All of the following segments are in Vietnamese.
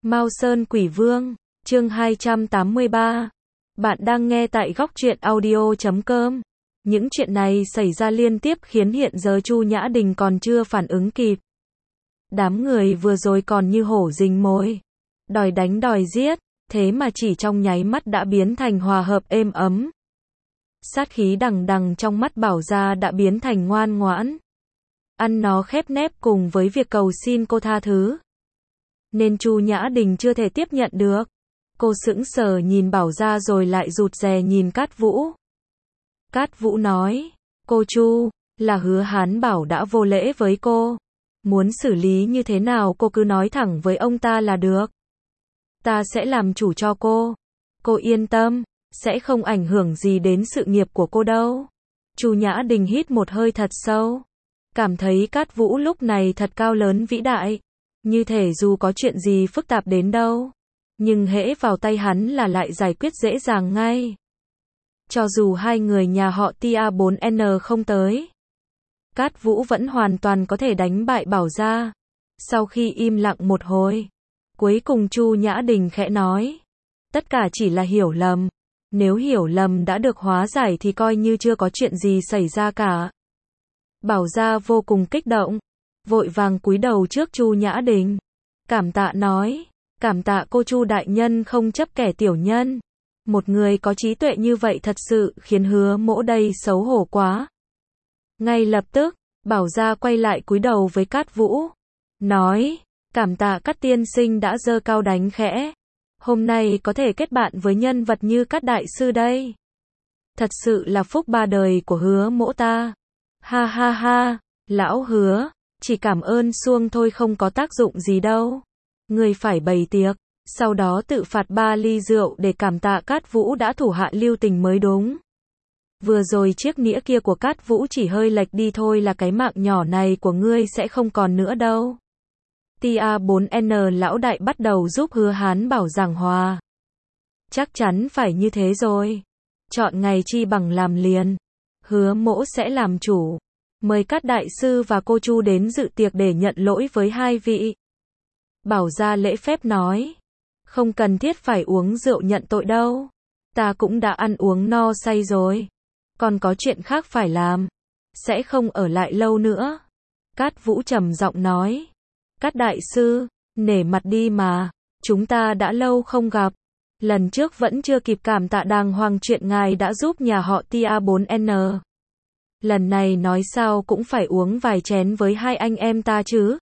Mao Sơn Quỷ Vương, chương 283. Bạn đang nghe tại góc truyện audio.com. Những chuyện này xảy ra liên tiếp khiến hiện giờ Chu Nhã Đình còn chưa phản ứng kịp. Đám người vừa rồi còn như hổ rình mồi, đòi đánh đòi giết, thế mà chỉ trong nháy mắt đã biến thành hòa hợp êm ấm. Sát khí đằng đằng trong mắt Bảo Gia đã biến thành ngoan ngoãn. Ăn nó khép nép cùng với việc cầu xin cô tha thứ. Nên Chu Nhã Đình chưa thể tiếp nhận được. Cô sững sờ nhìn Bảo Gia rồi lại rụt rè nhìn Cát Vũ. Cát Vũ nói, cô Chu, là Hứa Hán Bảo đã vô lễ với cô. Muốn xử lý như thế nào cô cứ nói thẳng với ông ta là được. Ta sẽ làm chủ cho cô. Cô yên tâm, sẽ không ảnh hưởng gì đến sự nghiệp của cô đâu. Chu Nhã Đình hít một hơi thật sâu. Cảm thấy Cát Vũ lúc này thật cao lớn vĩ đại. Như thể dù có chuyện gì phức tạp đến đâu, nhưng hễ vào tay hắn là lại giải quyết dễ dàng ngay. Cho dù hai người nhà họ Tia 4N không tới, Cát Vũ vẫn hoàn toàn có thể đánh bại Bảo Gia. Sau khi im lặng một hồi, cuối cùng Chu Nhã Đình khẽ nói, tất cả chỉ là hiểu lầm. Nếu hiểu lầm đã được hóa giải thì coi như chưa có chuyện gì xảy ra cả. Bảo Gia vô cùng kích động, vội vàng cúi đầu trước Chu Nhã Đình. Cảm tạ nói, cảm tạ cô Chu đại nhân không chấp kẻ tiểu nhân. Một người có trí tuệ như vậy thật sự khiến Hứa Mỗ đây xấu hổ quá. Ngay lập tức, Bảo Gia quay lại cúi đầu với Cát Vũ. Nói, cảm tạ Cát tiên sinh đã giơ cao đánh khẽ. Hôm nay có thể kết bạn với nhân vật như Cát đại sư đây. Thật sự là phúc ba đời của Hứa Mỗ ta. Ha ha ha, lão Hứa. Chỉ cảm ơn suông thôi không có tác dụng gì đâu. Người phải bày tiệc, sau đó tự phạt 3 ly rượu để cảm tạ Cát Vũ đã thủ hạ lưu tình mới đúng. Vừa rồi chiếc nĩa kia của Cát Vũ chỉ hơi lệch đi thôi là cái mạng nhỏ này của ngươi sẽ không còn nữa đâu. Tia 4N lão đại bắt đầu giúp Hứa Hán Bảo giảng hòa. Chắc chắn phải như thế rồi. Chọn ngày chi bằng làm liền. Hứa Mỗ sẽ làm chủ. Mời Cát đại sư và cô Chu đến dự tiệc để nhận lỗi với hai vị. Bảo Gia lễ phép nói, không cần thiết phải uống rượu nhận tội đâu. Ta cũng đã ăn uống no say rồi. Còn có chuyện khác phải làm. Sẽ không ở lại lâu nữa. Cát Vũ trầm giọng nói, Cát đại sư, nể mặt đi mà. Chúng ta đã lâu không gặp. Lần trước vẫn chưa kịp cảm tạ đàng hoàng chuyện ngài đã giúp nhà họ Tia 4N. Lần này nói sao cũng phải uống vài chén với hai anh em ta chứ.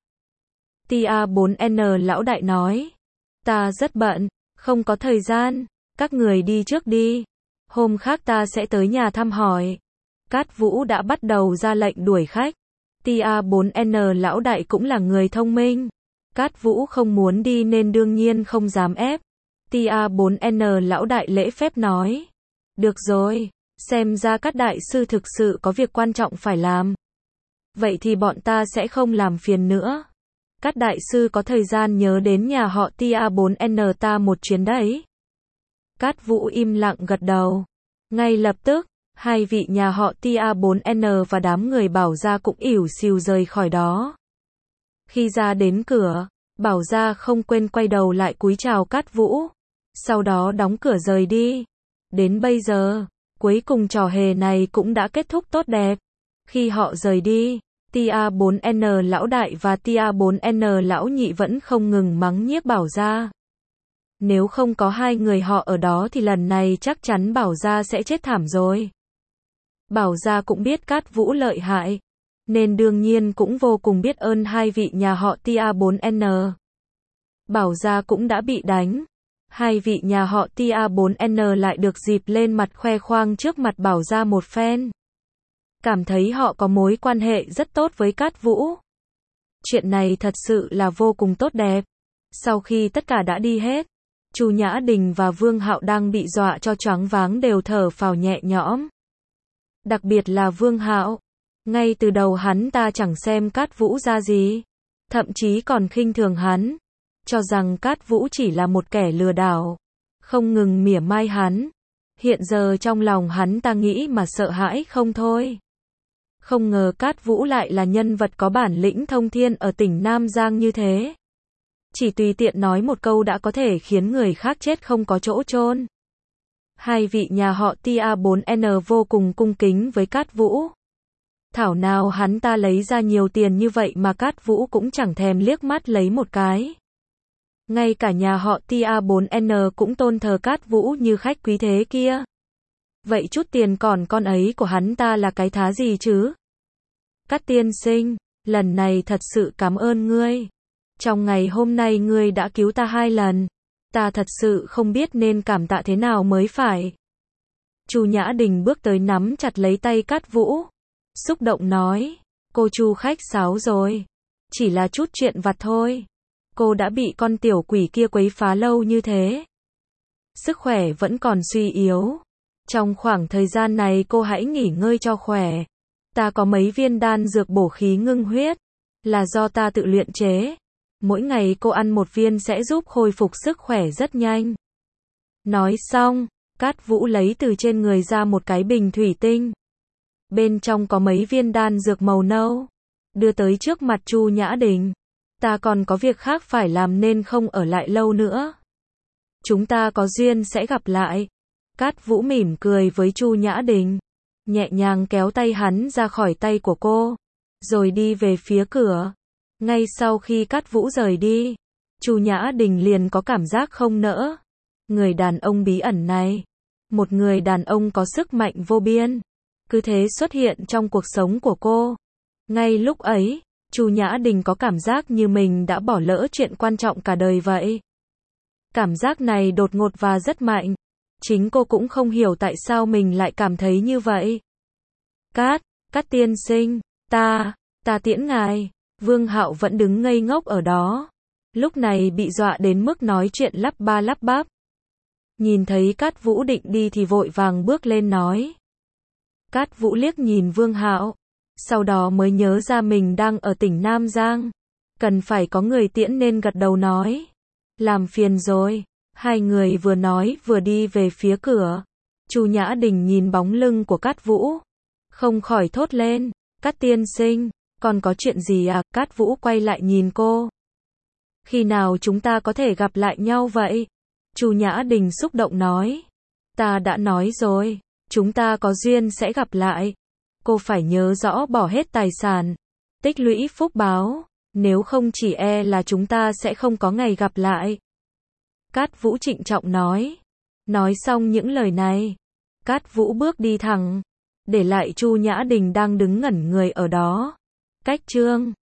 Tia 4N lão đại nói, ta rất bận, không có thời gian, các người đi trước đi. Hôm khác ta sẽ tới nhà thăm hỏi. Cát Vũ đã bắt đầu ra lệnh đuổi khách. Tia 4N lão đại cũng là người thông minh. Cát Vũ không muốn đi nên đương nhiên không dám ép. Tia 4N lão đại lễ phép nói, được rồi. Xem ra Cát đại sư thực sự có việc quan trọng phải làm. Vậy thì bọn ta sẽ không làm phiền nữa. Cát đại sư có thời gian nhớ đến nhà họ Tia 4N ta một chuyến đấy. Cát Vũ im lặng gật đầu. Ngay lập tức, hai vị nhà họ Tia 4N và đám người Bảo Gia cũng ỉu xìu rời khỏi đó. Khi ra đến cửa, Bảo Gia không quên quay đầu lại cúi chào Cát Vũ. Sau đó đóng cửa rời đi. Đến bây giờ, cuối cùng trò hề này cũng đã kết thúc tốt đẹp. Khi họ rời đi, Tia 4N lão đại và Tia 4N lão nhị vẫn không ngừng mắng nhiếc Bảo Gia. Nếu không có hai người họ ở đó thì lần này chắc chắn Bảo Gia sẽ chết thảm rồi. Bảo Gia cũng biết Cát Vũ lợi hại, nên đương nhiên cũng vô cùng biết ơn hai vị nhà họ Tia 4N. Bảo Gia cũng đã bị đánh. Hai vị nhà họ Tia 4N lại được dịp lên mặt khoe khoang trước mặt Bảo Gia một phen. Cảm thấy họ có mối quan hệ rất tốt với Cát Vũ. Chuyện này thật sự là vô cùng tốt đẹp. Sau khi tất cả đã đi hết, Chu Nhã Đình và Vương Hạo đang bị dọa cho choáng váng đều thở phào nhẹ nhõm. Đặc biệt là Vương Hạo. Ngay từ đầu hắn ta chẳng xem Cát Vũ ra gì. Thậm chí còn khinh thường hắn. Cho rằng Cát Vũ chỉ là một kẻ lừa đảo. Không ngừng mỉa mai hắn. Hiện giờ trong lòng hắn ta nghĩ mà sợ hãi không thôi. Không ngờ Cát Vũ lại là nhân vật có bản lĩnh thông thiên ở tỉnh Nam Giang như thế. Chỉ tùy tiện nói một câu đã có thể khiến người khác chết không có chỗ chôn. Hai vị nhà họ Tia 4N vô cùng cung kính với Cát Vũ. Thảo nào hắn ta lấy ra nhiều tiền như vậy mà Cát Vũ cũng chẳng thèm liếc mắt lấy một cái. Ngay cả nhà họ Tia 4N cũng tôn thờ Cát Vũ như khách quý thế kia. Vậy chút tiền còn con ấy của hắn ta là cái thá gì chứ? Cát tiên sinh, lần này thật sự cảm ơn ngươi. Trong ngày hôm nay ngươi đã cứu ta 2 lần. Ta thật sự không biết nên cảm tạ thế nào mới phải. Chu Nhã Đình bước tới nắm chặt lấy tay Cát Vũ. Xúc động nói, cô Chu khách sáo rồi. Chỉ là chút chuyện vặt thôi. Cô đã bị con tiểu quỷ kia quấy phá lâu như thế. Sức khỏe vẫn còn suy yếu. Trong khoảng thời gian này cô hãy nghỉ ngơi cho khỏe. Ta có mấy viên đan dược bổ khí ngưng huyết. Là do ta tự luyện chế. Mỗi ngày cô ăn một viên sẽ giúp khôi phục sức khỏe rất nhanh. Nói xong, Cát Vũ lấy từ trên người ra một cái bình thủy tinh. Bên trong có mấy viên đan dược màu nâu. Đưa tới trước mặt Chu Nhã Đình. Ta còn có việc khác phải làm nên không ở lại lâu nữa. Chúng ta có duyên sẽ gặp lại. Cát Vũ mỉm cười với Chu Nhã Đình. Nhẹ nhàng kéo tay hắn ra khỏi tay của cô. Rồi đi về phía cửa. Ngay sau khi Cát Vũ rời đi, Chu Nhã Đình liền có cảm giác không nỡ. Người đàn ông bí ẩn này. Một người đàn ông có sức mạnh vô biên. Cứ thế xuất hiện trong cuộc sống của cô. Ngay lúc ấy, Chu Nhã Đình có cảm giác như mình đã bỏ lỡ chuyện quan trọng cả đời vậy. Cảm giác này đột ngột và rất mạnh. Chính cô cũng không hiểu tại sao mình lại cảm thấy như vậy. Cát tiên sinh, ta tiễn ngài. Vương Hạo vẫn đứng ngây ngốc ở đó. Lúc này bị dọa đến mức nói chuyện lắp ba lắp bắp. Nhìn thấy Cát Vũ định đi thì vội vàng bước lên nói. Cát Vũ liếc nhìn Vương Hạo. Sau đó mới nhớ ra mình đang ở tỉnh Nam Giang. Cần phải có người tiễn nên gật đầu nói. Làm phiền rồi. Hai người vừa nói vừa đi về phía cửa. Chu Nhã Đình nhìn bóng lưng của Cát Vũ. Không khỏi thốt lên. Cát tiên sinh, còn có chuyện gì à? Cát Vũ quay lại nhìn cô. Khi nào chúng ta có thể gặp lại nhau vậy? Chu Nhã Đình xúc động nói. Ta đã nói rồi. Chúng ta có duyên sẽ gặp lại. Cô phải nhớ rõ bỏ hết tài sản. Tích lũy phúc báo. Nếu không chỉ e là chúng ta sẽ không có ngày gặp lại. Cát Vũ trịnh trọng nói. Nói xong những lời này, Cát Vũ bước đi thẳng. Để lại Chu Nhã Đình đang đứng ngẩn người ở đó. Cách chương